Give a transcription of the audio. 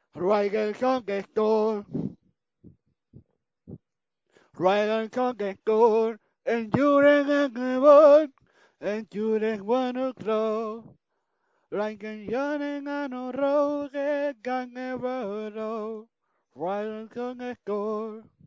Ruegan con que estoy, ruegan con que estoy, en Juren en el boy, en Juren bueno crow, like en Juren an oro que gan ever, ruegan con que estoy.